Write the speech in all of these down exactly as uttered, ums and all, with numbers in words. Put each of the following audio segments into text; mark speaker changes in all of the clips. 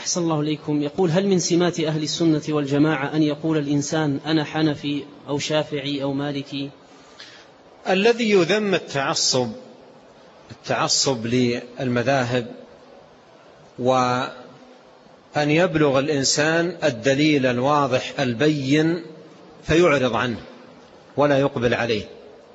Speaker 1: أحسن الله إليكم. يقول: هل من سمات أهل السنة والجماعة أن يقول الإنسان أنا حنفي أو شافعي أو مالكي؟
Speaker 2: الذي يذم التعصب التعصب للمذاهب، وأن يبلغ الإنسان الدليل الواضح البين فيعرض عنه ولا يقبل عليه.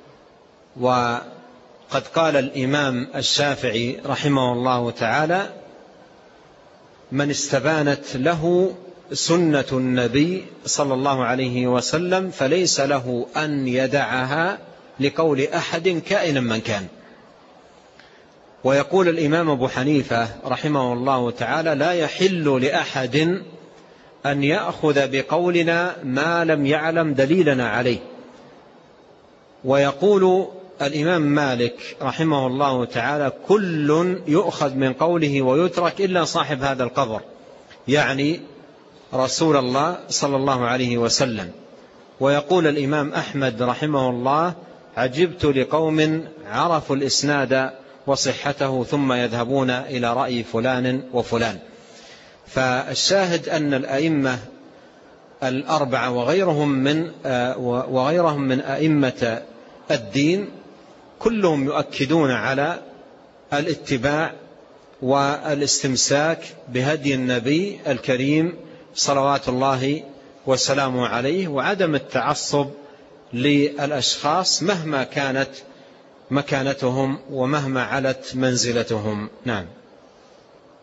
Speaker 2: وقد قال الإمام الشافعي رحمه الله تعالى: من استبانت له سنة النبي صلى الله عليه وسلم فليس له أن يدعها لقول أحد كائنا من كان. ويقول الإمام أبو حنيفة رحمه الله تعالى: لا يحل لأحد أن يأخذ بقولنا ما لم يعلم دليلنا عليه. ويقول الإمام مالك رحمه الله تعالى: كل يؤخذ من قوله ويترك إلا صاحب هذا القبر، يعني رسول الله صلى الله عليه وسلم. ويقول الإمام أحمد رحمه الله: عجبت لقوم عرفوا الإسناد وصحته ثم يذهبون إلى رأي فلان وفلان. فالشاهد أن الأئمة الأربعة وغيرهم من وغيرهم من أئمة الدين كلهم يؤكدون على الاتباع والاستمساك بهدي النبي الكريم صلوات الله وسلامه عليه، وعدم التعصب للأشخاص مهما كانت مكانتهم ومهما علت منزلتهم. نعم.